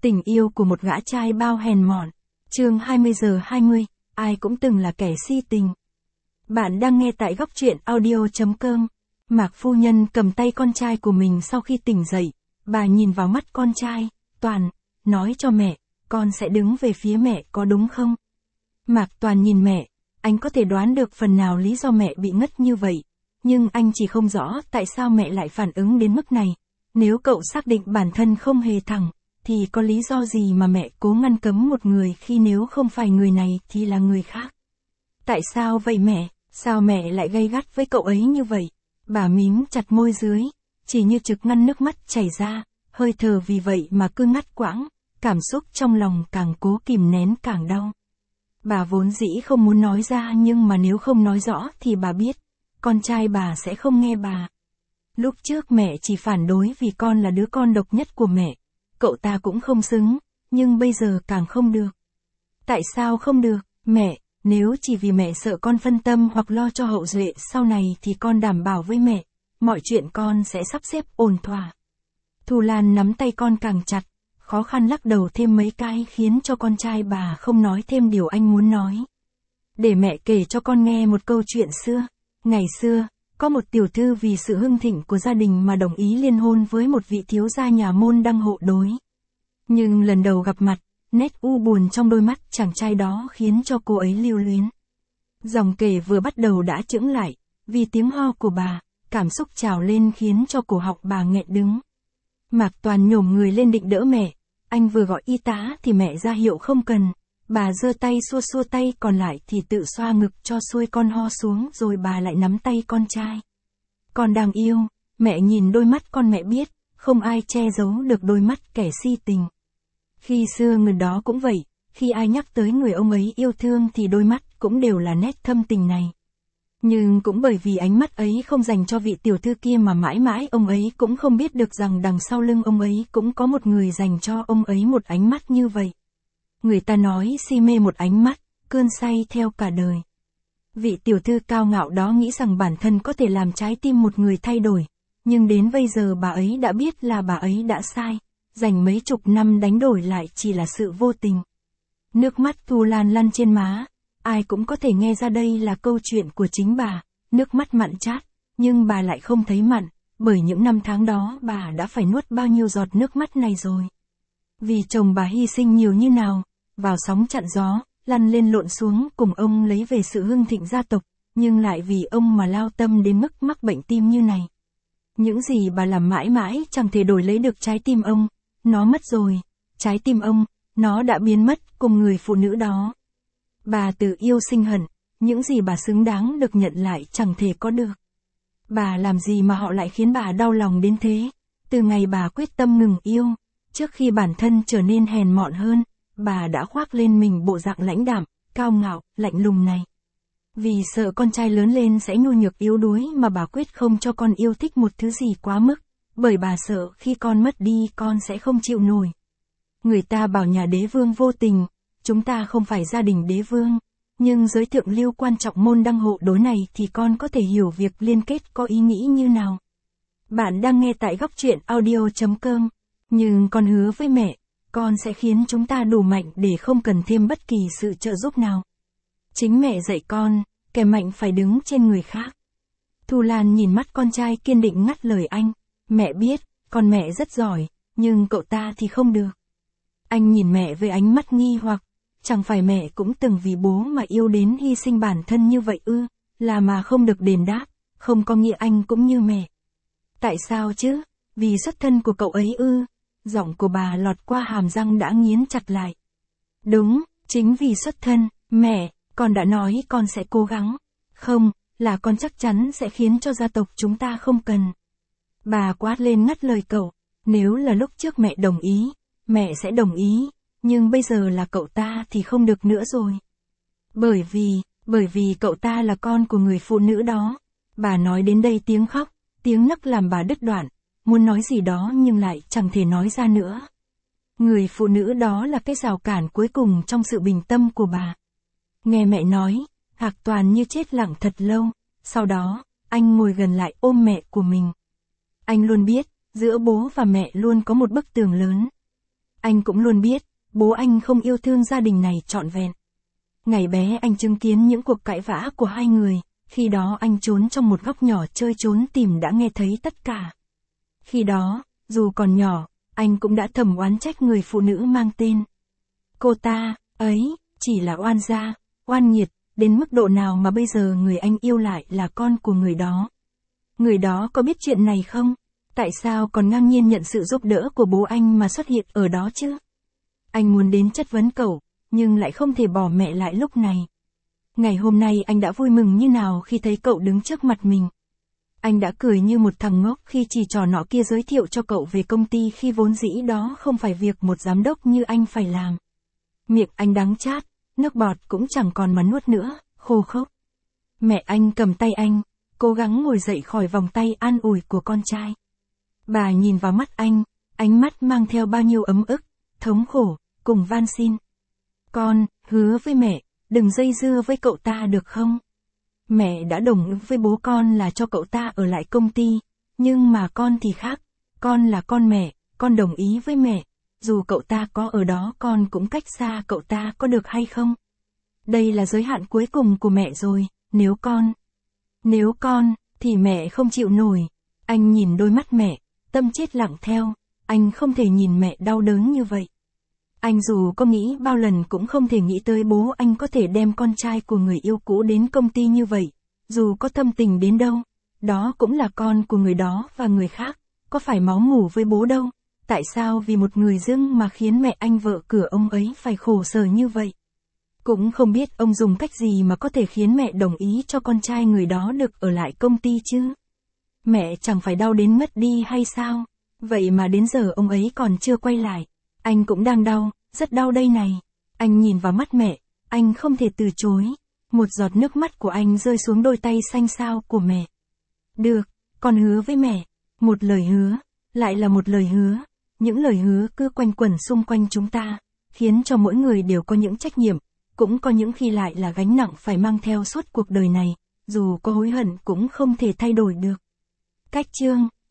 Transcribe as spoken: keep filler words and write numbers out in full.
Tình yêu của một gã trai bao hèn mọn. Chương hai mươi giờ hai mươi, ai cũng từng là kẻ si tình. Bạn đang nghe tại góc truyện audio chấm com. Mạc phu nhân cầm tay con trai của mình sau khi tỉnh dậy, bà nhìn vào mắt con trai, Toàn, nói cho mẹ, con sẽ đứng về phía mẹ có đúng không? Mạc Toàn nhìn mẹ, anh có thể đoán được phần nào lý do mẹ bị ngất như vậy, nhưng anh chỉ không rõ tại sao mẹ lại phản ứng đến mức này. Nếu cậu xác định bản thân không hề thẳng, thì có lý do gì mà mẹ cố ngăn cấm một người khi nếu không phải người này thì là người khác? Tại sao vậy mẹ? Sao mẹ lại gay gắt với cậu ấy như vậy? Bà mím chặt môi dưới, chỉ như trực ngăn nước mắt chảy ra, hơi thở vì vậy mà cứ ngắt quãng, cảm xúc trong lòng càng cố kìm nén càng đau. Bà vốn dĩ không muốn nói ra nhưng mà nếu không nói rõ thì bà biết, con trai bà sẽ không nghe bà. Lúc trước mẹ chỉ phản đối vì con là đứa con độc nhất của mẹ, cậu ta cũng không xứng, nhưng bây giờ càng không được. Tại sao không được, mẹ? Nếu chỉ vì mẹ sợ con phân tâm hoặc lo cho hậu duệ sau này thì con đảm bảo với mẹ, mọi chuyện con sẽ sắp xếp ổn thỏa. Thu Lan nắm tay con càng chặt, khó khăn lắc đầu thêm mấy cái khiến cho con trai bà không nói thêm điều anh muốn nói. Để mẹ kể cho con nghe một câu chuyện xưa. Ngày xưa, có một tiểu thư vì sự hưng thịnh của gia đình mà đồng ý liên hôn với một vị thiếu gia nhà môn đăng hộ đối. Nhưng lần đầu gặp mặt, nét u buồn trong đôi mắt chàng trai đó khiến cho cô ấy lưu luyến. Dòng kể vừa bắt đầu đã chững lại, vì tiếng ho của bà, cảm xúc trào lên khiến cho cổ họng bà nghẹn đứng. Mạc Toàn nhổm người lên định đỡ mẹ, anh vừa gọi y tá thì mẹ ra hiệu không cần. Bà giơ tay xua xua tay còn lại thì tự xoa ngực cho xuôi con ho xuống rồi bà lại nắm tay con trai. Con đang yêu, mẹ nhìn đôi mắt con mẹ biết, không ai che giấu được đôi mắt kẻ si tình. Khi xưa người đó cũng vậy, khi ai nhắc tới người ông ấy yêu thương thì đôi mắt cũng đều là nét thâm tình này. Nhưng cũng bởi vì ánh mắt ấy không dành cho vị tiểu thư kia mà mãi mãi ông ấy cũng không biết được rằng đằng sau lưng ông ấy cũng có một người dành cho ông ấy một ánh mắt như vậy. Người ta nói si mê một ánh mắt, cơn say theo cả đời. Vị tiểu thư cao ngạo đó nghĩ rằng bản thân có thể làm trái tim một người thay đổi, nhưng đến bây giờ bà ấy đã biết là bà ấy đã sai, dành mấy chục năm đánh đổi lại chỉ là sự vô tình. Nước mắt Thu Lan lăn trên má, ai cũng có thể nghe ra đây là câu chuyện của chính bà, nước mắt mặn chát, nhưng bà lại không thấy mặn, bởi những năm tháng đó bà đã phải nuốt bao nhiêu giọt nước mắt này rồi. Vì chồng bà hy sinh nhiều như nào, vào sóng chặn gió, lăn lên lộn xuống cùng ông lấy về sự hưng thịnh gia tộc, nhưng lại vì ông mà lao tâm đến mức mắc bệnh tim như này. Những gì bà làm mãi mãi chẳng thể đổi lấy được trái tim ông, nó mất rồi, trái tim ông, nó đã biến mất cùng người phụ nữ đó. Bà tự yêu sinh hận, những gì bà xứng đáng được nhận lại chẳng thể có được. Bà làm gì mà họ lại khiến bà đau lòng đến thế? Từ ngày bà quyết tâm ngừng yêu, trước khi bản thân trở nên hèn mọn hơn, bà đã khoác lên mình bộ dạng lãnh đạm, cao ngạo, lạnh lùng này. Vì sợ con trai lớn lên sẽ nhu nhược yếu đuối mà bà quyết không cho con yêu thích một thứ gì quá mức, bởi bà sợ khi con mất đi con sẽ không chịu nổi. Người ta bảo nhà đế vương vô tình, chúng ta không phải gia đình đế vương, nhưng giới thượng lưu quan trọng môn đăng hộ đối này thì con có thể hiểu việc liên kết có ý nghĩ như nào. Bạn đang nghe tại góc truyện audio chấm com, nhưng con hứa với mẹ, con sẽ khiến chúng ta đủ mạnh để không cần thêm bất kỳ sự trợ giúp nào. Chính mẹ dạy con, kẻ mạnh phải đứng trên người khác. Thu Lan nhìn mắt con trai kiên định ngắt lời anh, mẹ biết, con mẹ rất giỏi, nhưng cậu ta thì không được. Anh nhìn mẹ với ánh mắt nghi hoặc, chẳng phải mẹ cũng từng vì bố mà yêu đến hy sinh bản thân như vậy ư, là mà không được đền đáp, không có nghĩa anh cũng như mẹ. Tại sao chứ, vì xuất thân của cậu ấy ư? Giọng của bà lọt qua hàm răng đã nghiến chặt lại. Đúng, chính vì xuất thân, mẹ, con đã nói con sẽ cố gắng. Không, là con chắc chắn sẽ khiến cho gia tộc chúng ta không cần. Bà quát lên ngắt lời cậu, nếu là lúc trước mẹ đồng ý, mẹ sẽ đồng ý, nhưng bây giờ là cậu ta thì không được nữa rồi. Bởi vì, bởi vì cậu ta là con của người phụ nữ đó. Bà nói đến đây tiếng khóc, tiếng nấc làm bà đứt đoạn. Muốn nói gì đó nhưng lại chẳng thể nói ra nữa. Người phụ nữ đó là cái rào cản cuối cùng trong sự bình tâm của bà. Nghe mẹ nói, Hạc Toàn như chết lặng thật lâu, sau đó, anh ngồi gần lại ôm mẹ của mình. Anh luôn biết, giữa bố và mẹ luôn có một bức tường lớn. Anh cũng luôn biết, bố anh không yêu thương gia đình này trọn vẹn. Ngày bé anh chứng kiến những cuộc cãi vã của hai người, khi đó anh trốn trong một góc nhỏ chơi trốn tìm đã nghe thấy tất cả. Khi đó, dù còn nhỏ, anh cũng đã thầm oán trách người phụ nữ mang tên cô ta, ấy, chỉ là oan gia, oan nghiệt, đến mức độ nào mà bây giờ người anh yêu lại là con của người đó. Người đó có biết chuyện này không? Tại sao còn ngang nhiên nhận sự giúp đỡ của bố anh mà xuất hiện ở đó chứ? Anh muốn đến chất vấn cậu, nhưng lại không thể bỏ mẹ lại lúc này. Ngày hôm nay anh đã vui mừng như nào khi thấy cậu đứng trước mặt mình. Anh đã cười như một thằng ngốc khi chỉ trò nọ kia giới thiệu cho cậu về công ty khi vốn dĩ đó không phải việc một giám đốc như anh phải làm. Miệng anh đắng chát, nước bọt cũng chẳng còn mà nuốt nữa, khô khốc. Mẹ anh cầm tay anh, cố gắng ngồi dậy khỏi vòng tay an ủi của con trai. Bà nhìn vào mắt anh, ánh mắt mang theo bao nhiêu ấm ức, thống khổ, cùng van xin. Con, hứa với mẹ, đừng dây dưa với cậu ta được không? Mẹ đã đồng ý với bố con là cho cậu ta ở lại công ty, nhưng mà con thì khác, con là con mẹ, con đồng ý với mẹ, dù cậu ta có ở đó con cũng cách xa cậu ta có được hay không? Đây là giới hạn cuối cùng của mẹ rồi, nếu con, nếu con, thì mẹ không chịu nổi. Anh nhìn đôi mắt mẹ, tâm chết lặng theo, anh không thể nhìn mẹ đau đớn như vậy. Anh dù có nghĩ bao lần cũng không thể nghĩ tới bố anh có thể đem con trai của người yêu cũ đến công ty như vậy, dù có thâm tình đến đâu, đó cũng là con của người đó và người khác, có phải máu mủ với bố đâu, tại sao vì một người dưng mà khiến mẹ anh vợ cửa ông ấy phải khổ sở như vậy. Cũng không biết ông dùng cách gì mà có thể khiến mẹ đồng ý cho con trai người đó được ở lại công ty chứ. Mẹ chẳng phải đau đến mất đi hay sao, vậy mà đến giờ ông ấy còn chưa quay lại. Anh cũng đang đau, rất đau đây này. Anh nhìn vào mắt mẹ, anh không thể từ chối. Một giọt nước mắt của anh rơi xuống đôi tay xanh xao của mẹ. Được, con hứa với mẹ. Một lời hứa, lại là một lời hứa. Những lời hứa cứ quanh quẩn xung quanh chúng ta, khiến cho mỗi người đều có những trách nhiệm, cũng có những khi lại là gánh nặng phải mang theo suốt cuộc đời này, dù có hối hận cũng không thể thay đổi được. Cách chương